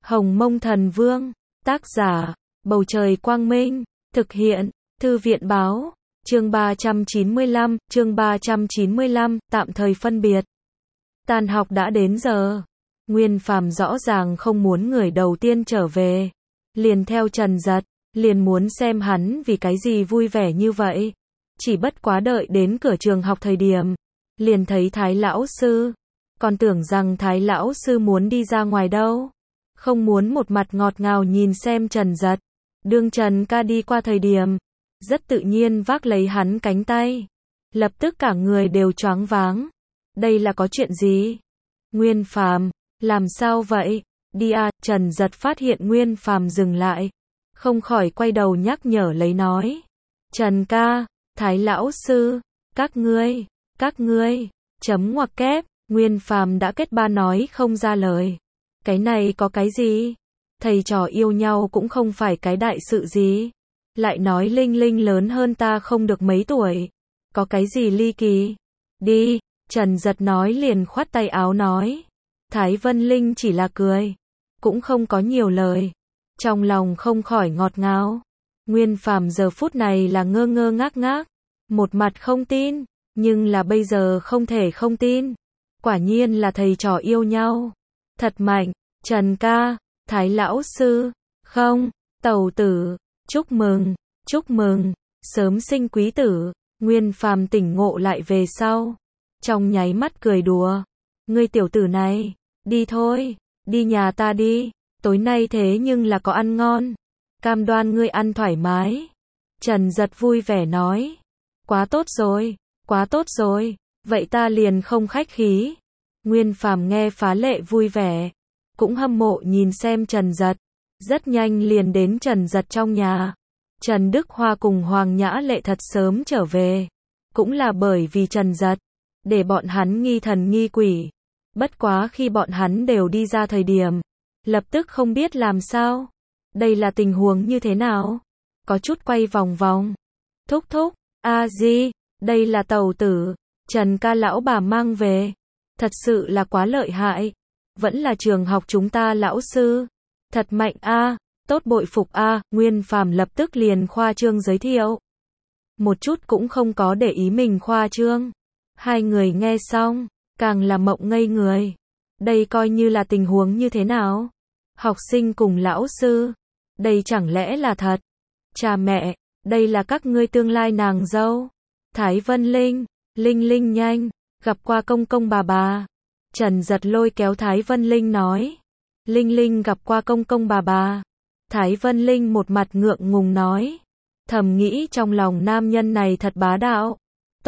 Hồng Mông Thần Vương, tác giả, Bầu Trời Quang Minh, thực hiện, Thư viện Báo, chương 395, tạm thời phân biệt. Tan học đã đến giờ. Nguyên Phàm rõ ràng không muốn người đầu tiên trở về. Liền theo Trần Dật, liền muốn xem hắn vì cái gì vui vẻ như vậy. Chỉ bất quá đợi đến cửa trường học thời điểm, liền thấy Thái lão sư. Còn tưởng rằng Thái lão sư muốn đi ra ngoài đâu. Không muốn một mặt ngọt ngào nhìn xem Trần Dật. Đương Trần ca đi qua thời điểm, rất tự nhiên vác lấy hắn cánh tay. Lập tức cả người đều choáng váng. Đây là có chuyện gì? Nguyên Phàm, làm sao vậy? Đi à, Trần Dật phát hiện Nguyên Phàm dừng lại. Không khỏi quay đầu nhắc nhở lấy nói. Trần ca, Thái lão sư, các ngươi, chấm ngoặc kép, Nguyên Phàm đã kết ba nói không ra lời. Cái này có cái gì? Thầy trò yêu nhau cũng không phải cái đại sự gì. Lại nói Linh Linh lớn hơn ta không được mấy tuổi. Có cái gì ly kỳ? Đi, Trần Dật nói liền khoát tay áo nói. Thái Vân Linh chỉ là cười. Cũng không có nhiều lời. Trong lòng không khỏi ngọt ngào. Nguyên Phàm giờ phút này là ngơ ngơ ngác ngác. Một mặt không tin. Nhưng là bây giờ không thể không tin. Quả nhiên là thầy trò yêu nhau. Thật mạnh. Trần ca, Thái lão sư, không, tẩu tử, chúc mừng, sớm sinh quý tử. Nguyên Phàm tỉnh ngộ lại về sau, trong nháy mắt cười đùa. Ngươi tiểu tử này, đi thôi, đi nhà ta đi, tối nay thế nhưng là có ăn ngon, cam đoan ngươi ăn thoải mái. Trần Dật vui vẻ nói, quá tốt rồi, vậy ta liền không khách khí. Nguyên Phàm nghe phá lệ vui vẻ. Cũng hâm mộ nhìn xem Trần Dật. Rất nhanh liền đến Trần Dật trong nhà. Trần Đức Hoa cùng Hoàng Nhã Lệ thật sớm trở về. Cũng là bởi vì Trần Dật, để bọn hắn nghi thần nghi quỷ. Bất quá khi bọn hắn đều đi ra thời điểm, lập tức không biết làm sao. Đây là tình huống như thế nào? Có chút quay vòng vòng. Thúc, a-di, đây là tẩu tử, Trần ca lão bà mang về. Thật sự là quá lợi hại. Vẫn là trường học chúng ta lão sư. Thật mạnh a, tốt bội phục a. Nguyên Phàm lập tức liền khoa trương giới thiệu. Một chút cũng không có để ý mình khoa trương. Hai người nghe xong, càng là mộng ngây người. Đây coi như là tình huống như thế nào? Học sinh cùng lão sư. Đây chẳng lẽ là thật? Cha mẹ, đây là các ngươi tương lai nàng dâu. Thái Vân Linh, Linh nhanh, gặp qua công công bà. Trần Dật lôi kéo Thái Vân Linh nói. Linh gặp qua công công bà. Thái Vân Linh một mặt ngượng ngùng nói. Thầm nghĩ trong lòng nam nhân này thật bá đạo.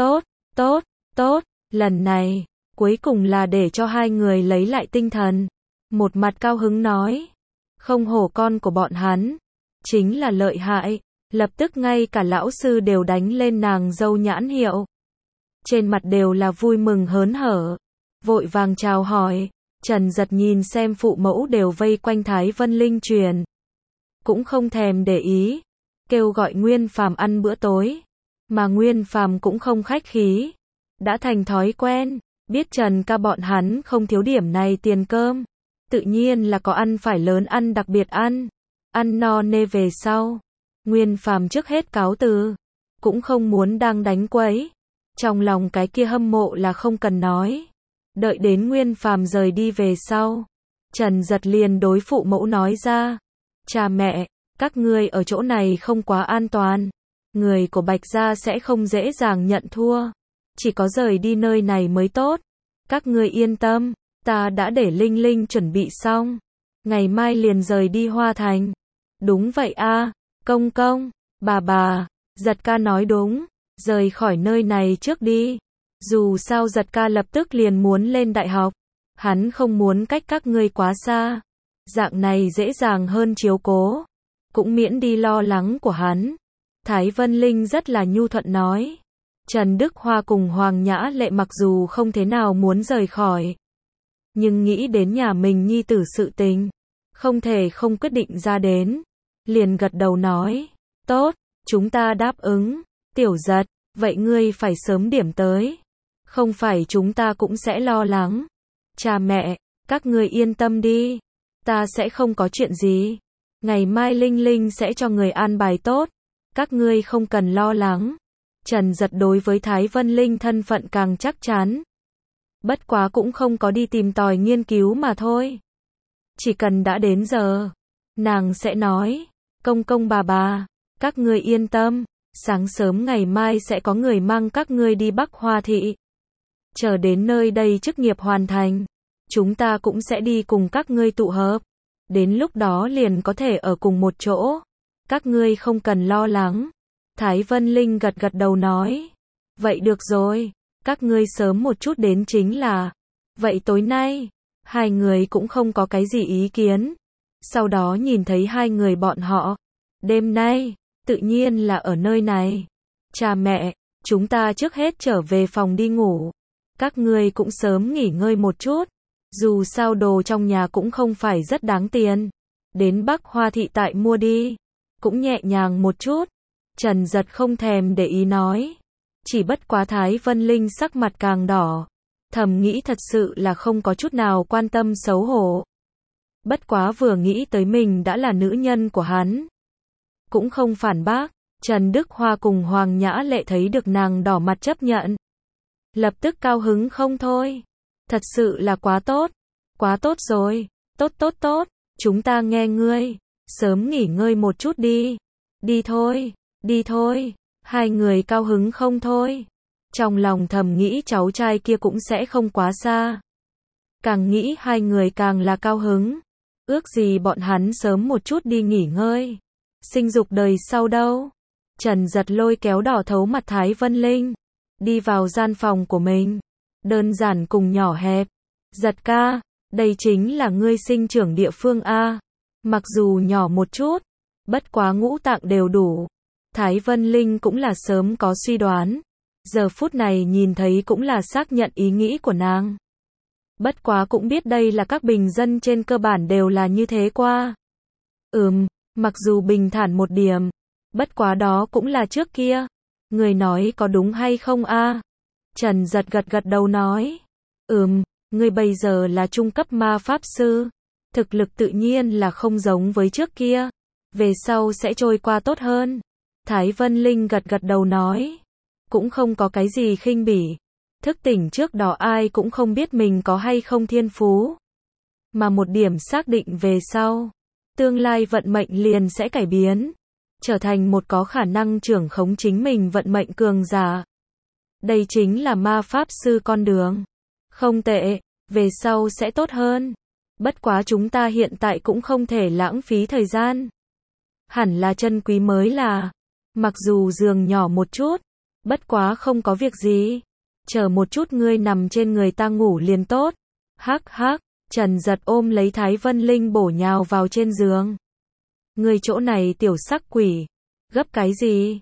Tốt, lần này, cuối cùng là để cho hai người lấy lại tinh thần. Một mặt cao hứng nói. Không hổ con của bọn hắn. Chính là lợi hại. Lập tức ngay cả lão sư đều đánh lên nàng dâu nhãn hiệu. Trên mặt đều là vui mừng hớn hở. Vội vàng chào hỏi. Trần Dật nhìn xem phụ mẫu đều vây quanh Thái Vân Linh truyền. Cũng không thèm để ý. Kêu gọi Nguyên Phàm ăn bữa tối. Mà Nguyên Phàm cũng không khách khí. Đã thành thói quen. Biết Trần ca bọn hắn không thiếu điểm này tiền cơm. Tự nhiên là có ăn phải lớn ăn đặc biệt ăn. Ăn no nê về sau. Nguyên Phàm trước hết cáo từ. Cũng không muốn đang đánh quấy. Trong lòng cái kia hâm mộ là không cần nói. Đợi đến Nguyên Phàm rời đi về sau. Trần Dật liền đối phụ mẫu nói ra. Cha mẹ, các ngươi ở chỗ này không quá an toàn. Người của Bạch gia sẽ không dễ dàng nhận thua. Chỉ có rời đi nơi này mới tốt. Các ngươi yên tâm, ta đã để Linh chuẩn bị xong. Ngày mai liền rời đi Hoa Thành. Đúng vậy a, công công, bà, Dật ca nói đúng. Rời khỏi nơi này trước đi. Dù sao Dật ca lập tức liền muốn lên đại học. Hắn không muốn cách các ngươi quá xa. Dạng này dễ dàng hơn chiếu cố. Cũng miễn đi lo lắng của hắn. Thái Vân Linh rất là nhu thuận nói. Trần Đức Hoa cùng Hoàng Nhã Lệ mặc dù không thế nào muốn rời khỏi. Nhưng nghĩ đến nhà mình nhi tử sự tình. Không thể không quyết định ra đến. Liền gật đầu nói. Tốt, chúng ta đáp ứng. Tiểu Dật, vậy ngươi phải sớm điểm tới. Không phải chúng ta cũng sẽ lo lắng. Cha mẹ, các ngươi yên tâm đi. Ta sẽ không có chuyện gì. Ngày mai Linh Linh sẽ cho người an bài tốt. Các ngươi không cần lo lắng. Trần Giật đối với Thái Vân Linh thân phận càng chắc chắn. Bất quá cũng không có đi tìm tòi nghiên cứu mà thôi. Chỉ cần đã đến giờ, nàng sẽ nói, công công bà, các ngươi yên tâm, sáng sớm ngày mai sẽ có người mang các ngươi đi Bắc Hoa Thị. Chờ đến nơi đây chức nghiệp hoàn thành, chúng ta cũng sẽ đi cùng các ngươi tụ hợp. Đến lúc đó liền có thể ở cùng một chỗ. Các ngươi không cần lo lắng. Thái Vân Linh gật gật đầu nói. Vậy được rồi, các ngươi sớm một chút đến chính là. Vậy tối nay, hai người cũng không có cái gì ý kiến. Sau đó nhìn thấy hai người bọn họ. Đêm nay, tự nhiên là ở nơi này. Cha mẹ, chúng ta trước hết trở về phòng đi ngủ. Các ngươi cũng sớm nghỉ ngơi một chút. Dù sao đồ trong nhà cũng không phải rất đáng tiền. Đến Bắc Hoa Thị tại mua đi. Cũng nhẹ nhàng một chút. Trần Giật không thèm để ý nói. Chỉ bất quá Thái Vân Linh sắc mặt càng đỏ. Thầm nghĩ thật sự là không có chút nào quan tâm xấu hổ. Bất quá vừa nghĩ tới mình đã là nữ nhân của hắn. Cũng không phản bác. Trần Đức Hoa cùng Hoàng Nhã Lệ thấy được nàng đỏ mặt chấp nhận. Lập tức cao hứng không thôi. Thật sự là quá tốt. Quá tốt rồi. Tốt. Chúng ta nghe ngươi. Sớm nghỉ ngơi một chút đi. Đi thôi. Hai người cao hứng không thôi. Trong lòng thầm nghĩ cháu trai kia cũng sẽ không quá xa. Càng nghĩ hai người càng là cao hứng. Ước gì bọn hắn sớm một chút đi nghỉ ngơi. Sinh dục đời sau đâu. Trần Giật lôi kéo đỏ thấu mặt Thái Vân Linh. Đi vào gian phòng của mình. Đơn giản cùng nhỏ hẹp. Giật ca, đây chính là ngươi sinh trưởng địa phương A. Mặc dù nhỏ một chút, bất quá ngũ tạng đều đủ. Thái Vân Linh cũng là sớm có suy đoán. Giờ phút này nhìn thấy cũng là xác nhận ý nghĩ của nàng. Bất quá cũng biết đây là các bình dân trên cơ bản đều là như thế qua. Mặc dù bình thản một điểm. Bất quá đó cũng là trước kia. Người nói có đúng hay không a? Trần Giật gật đầu nói. Ngươi bây giờ là trung cấp ma pháp sư. Thực lực tự nhiên là không giống với trước kia. Về sau sẽ trôi qua tốt hơn. Thái Vân Linh gật đầu nói. Cũng không có cái gì khinh bỉ. Thức tỉnh trước đó ai cũng không biết mình có hay không thiên phú. Mà một điểm xác định về sau. Tương lai vận mệnh liền sẽ cải biến. Trở thành một có khả năng trưởng khống chính mình vận mệnh cường giả. Đây chính là ma pháp sư con đường. Không tệ, về sau sẽ tốt hơn. Bất quá chúng ta hiện tại cũng không thể lãng phí thời gian. Hẳn là trân quý mới là. Mặc dù giường nhỏ một chút, bất quá không có việc gì. Chờ một chút ngươi nằm trên người ta ngủ liền tốt. Hắc, Trần Giật ôm lấy Thái Vân Linh bổ nhào vào trên giường. Ngươi chỗ này tiểu sắc quỷ. Gấp cái gì?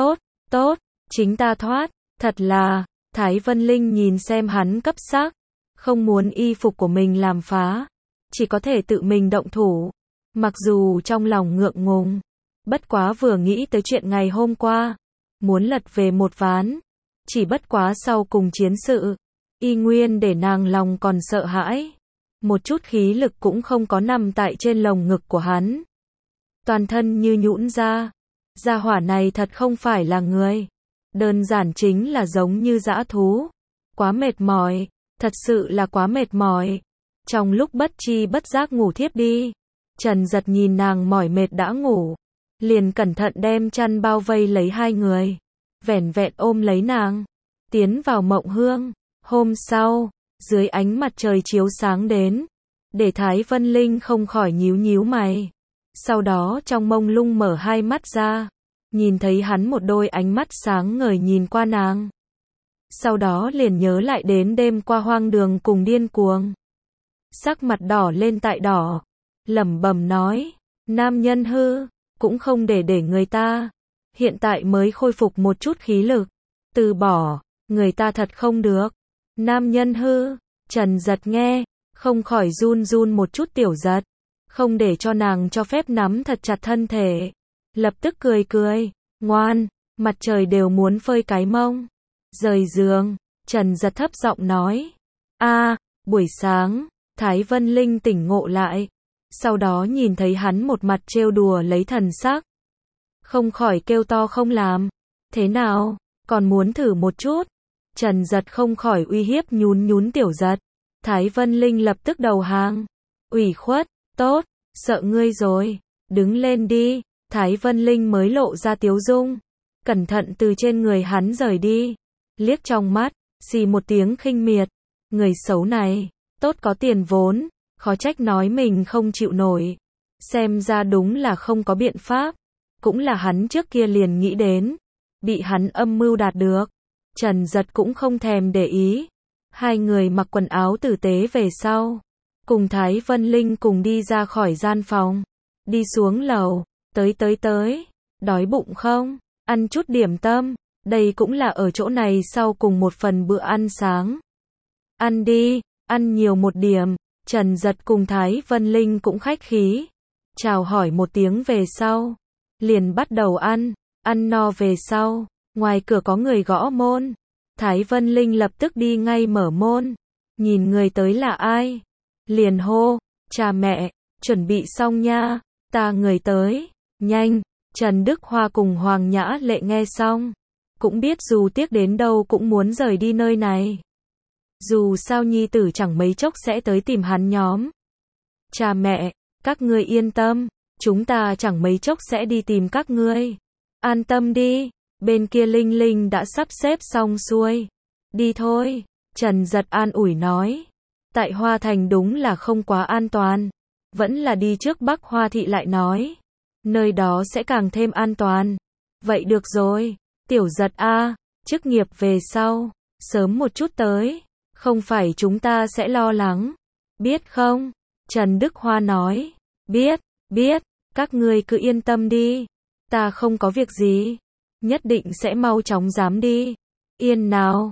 Tốt, chính ta thoát. Thật là, Thái Vân Linh nhìn xem hắn cấp sắc. Không muốn y phục của mình làm phá. Chỉ có thể tự mình động thủ. Mặc dù trong lòng ngượng ngùng. Bất quá vừa nghĩ tới chuyện ngày hôm qua. Muốn lật về một ván. Chỉ bất quá sau cùng chiến sự. Y nguyên để nàng lòng còn sợ hãi. Một chút khí lực cũng không có nằm tại trên lồng ngực của hắn. Toàn thân như nhũn ra. Gia hỏa này thật không phải là người. Đơn giản chính là giống như dã thú. Quá mệt mỏi. Thật sự là quá mệt mỏi. Trong lúc bất chi bất giác ngủ thiếp đi. Trần Giật nhìn nàng mỏi mệt đã ngủ. Liền cẩn thận đem chăn bao vây lấy hai người. Vẻn vẹn ôm lấy nàng. Tiến vào mộng hương. Hôm sau, dưới ánh mặt trời chiếu sáng đến. Để Thái Vân Linh không khỏi nhíu mày. Sau đó trong mông lung mở hai mắt ra. Nhìn thấy hắn một đôi ánh mắt sáng ngời nhìn qua nàng. Sau đó liền nhớ lại đến đêm qua hoang đường cùng điên cuồng. Sắc mặt đỏ lên tại đỏ. Lẩm bẩm nói. Nam nhân hư. Cũng không để người ta. Hiện tại mới khôi phục một chút khí lực. Từ bỏ. Người ta thật không được. Nam nhân hư. Trần Giật nghe. Không khỏi run một chút tiểu giật. Không để cho nàng cho phép nắm thật chặt thân thể. Lập tức cười. Ngoan. Mặt trời đều muốn phơi cái mông. Rời giường. Trần Giật thấp giọng nói. Buổi sáng. Thái Vân Linh tỉnh ngộ lại. sau đó nhìn thấy hắn một mặt trêu đùa lấy thần sắc. Không khỏi kêu to không làm. Thế nào, còn muốn thử một chút? Trần Giật không khỏi uy hiếp nhún nhún Tiểu Giật. Thái Vân Linh lập tức đầu hàng. Ủy khuất, tốt, sợ ngươi rồi. Đứng lên đi. Thái Vân Linh mới lộ ra tiếu dung. Cẩn thận từ trên người hắn rời đi. Liếc trong mắt, xì một tiếng khinh miệt. Người xấu này, tốt có tiền vốn, khó trách nói mình không chịu nổi. Xem ra đúng là không có biện pháp. Cũng là hắn trước kia liền nghĩ đến. Bị hắn âm mưu đạt được. Trần Giật cũng không thèm để ý. Hai người mặc quần áo tử tế về sau. Cùng Thái Vân Linh cùng đi ra khỏi gian phòng. Đi xuống lầu. Tới. Đói bụng không? Ăn chút điểm tâm. Đây cũng là ở chỗ này sau cùng một phần bữa ăn sáng. Ăn đi, ăn nhiều một điểm. Trần Giật cùng Thái Vân Linh cũng khách khí. Chào hỏi một tiếng về sau. Liền bắt đầu ăn. Ăn no về sau. Ngoài cửa có người gõ môn. Thái Vân Linh lập tức đi ngay mở môn. Nhìn người tới là ai? Liền hô. Cha mẹ, chuẩn bị xong nha. Ta người tới. Nhanh. Trần Đức Hoa cùng Hoàng Nhã Lệ nghe xong. Cũng biết dù tiếc đến đâu cũng muốn rời đi nơi này. Dù sao nhi tử chẳng mấy chốc sẽ tới tìm hắn nhóm. Cha mẹ, các ngươi yên tâm. Chúng ta chẳng mấy chốc sẽ đi tìm các ngươi. An tâm đi. Bên kia Linh Linh đã sắp xếp xong xuôi. Đi thôi. Trần Giật an ủi nói. Tại Hoa Thành đúng là không quá an toàn. Vẫn là đi trước Bắc Hoa Thị lại nói. Nơi đó sẽ càng thêm an toàn. Vậy được rồi. Tiểu Giật a, chức nghiệp về sau. Sớm một chút tới. Không phải chúng ta sẽ lo lắng. Biết không? Trần Đức Hoa nói. Biết. Các ngươi cứ yên tâm đi. Ta không có việc gì. Nhất định sẽ mau chóng dám đi. Yên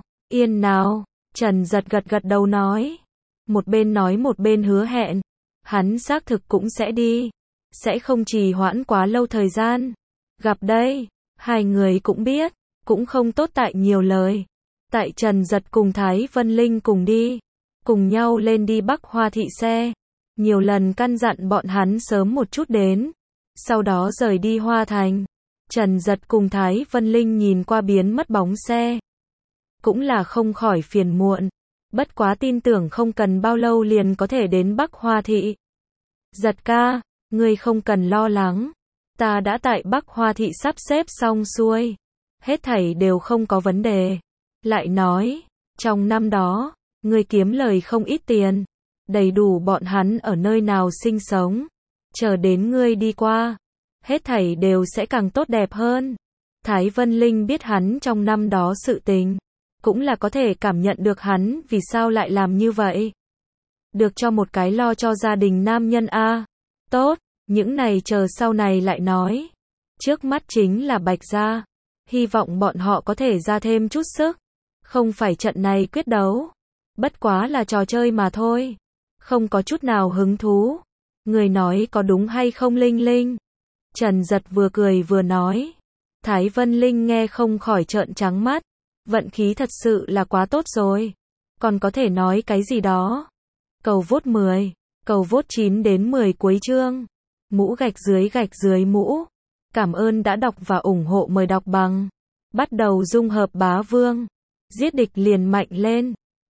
nào. Trần Giật gật đầu nói. Một bên nói một bên hứa hẹn. Hắn xác thực cũng sẽ đi. Sẽ không trì hoãn quá lâu thời gian. Gặp đây. Hai người cũng biết. Cũng không tốt tại nhiều lời. Tại Trần Giật cùng Thái Vân Linh cùng đi. Cùng nhau lên đi Bắc Hoa Thị xe. Nhiều lần căn dặn bọn hắn sớm một chút đến. Sau đó rời đi Hoa Thành. Trần Giật cùng Thái Vân Linh nhìn qua biến mất bóng xe. Cũng là không khỏi phiền muộn. Bất quá tin tưởng không cần bao lâu liền có thể đến Bắc Hoa Thị. Giật ca, ngươi không cần lo lắng. Ta đã tại Bắc Hoa Thị sắp xếp xong xuôi. Hết thảy đều không có vấn đề. Lại nói, trong năm đó, ngươi kiếm lời không ít tiền. Đầy đủ bọn hắn ở nơi nào sinh sống. Chờ đến ngươi đi qua. Hết thảy đều sẽ càng tốt đẹp hơn. Thái Vân Linh biết hắn trong năm đó sự tình. Cũng là có thể cảm nhận được hắn vì sao lại làm như vậy. Được cho một cái lo cho gia đình nam nhân a. Tốt, những này chờ sau này lại nói. Trước mắt chính là Bạch Gia. Hy vọng bọn họ có thể ra thêm chút sức. Không phải trận này quyết đấu. Bất quá là trò chơi mà thôi. Không có chút nào hứng thú. Người nói có đúng hay không Linh Linh? Trần Giật vừa cười vừa nói. Thái Vân Linh nghe không khỏi trợn trắng mắt. Vận khí thật sự là quá tốt rồi. Còn có thể nói cái gì đó. Cầu vote 10. Cầu vote 9 đến 10 cuối chương. Mũ gạch dưới mũ. Cảm ơn đã đọc và ủng hộ, mời đọc bằng. Bắt đầu dung hợp bá vương. Giết địch liền mạnh lên.